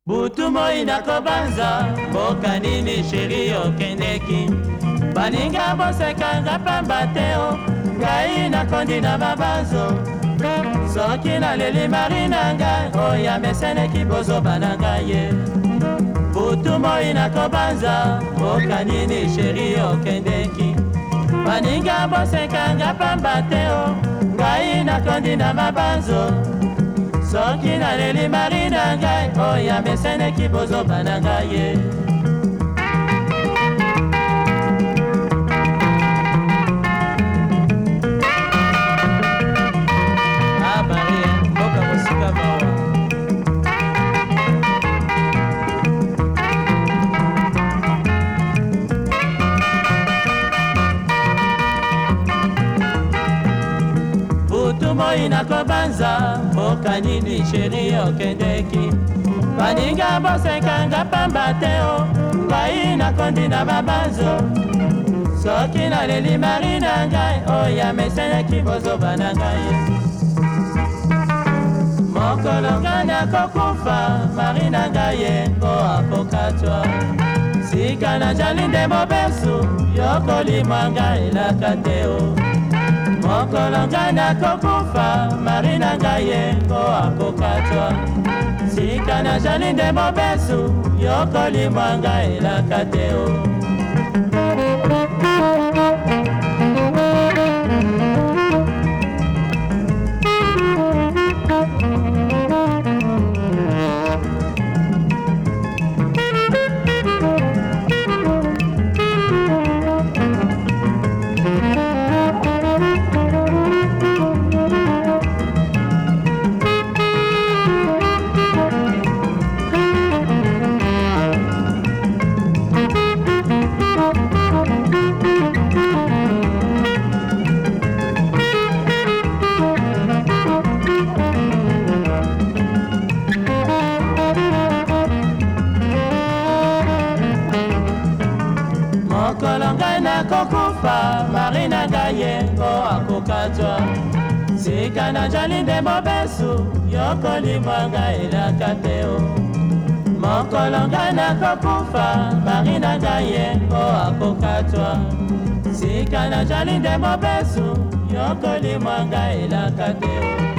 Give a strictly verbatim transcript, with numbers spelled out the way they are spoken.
Butu moi nakobanza mboka nini sheri okendeki baninga bosekanga pamba te o ngai nakondi na mabanzo soki naleli mari na ngai oya meseneki bozoba na ngai ye butu moi nakobanza mboka nini sheri okendeki baninga bosekanga pamba te o ngai nakondi na mabanzo soki naleli mari na ngai oya meseneki bozoba na ngai ye abare mboka mosika mawa butu moi nakobanza mboka nini sheri okendeki baninga bosekanga pamba te o ngai nakondi na mabanzo soki naleli mari na ngai oya meseneki bozoba na ngai mokolo ngai nakokufa mari na ngai ye ngo apokatwa sika najali nde mobesu yokolimwa ngai elaka te o mokolo ngai nakokufa mari na ngai ye ngo akokatwa sika najali nde mobesu yokolimwa ngai elaka te o mokolo ngai nakokufa mari na ngai ye ngo akokatwa sika najali nde mobesu yokolimwa ngai elaka te o mokolo ngai nakokufa mari na ngai ye ngo akokatwa sika najali nde mobesu yokolimwa ngai elaka te o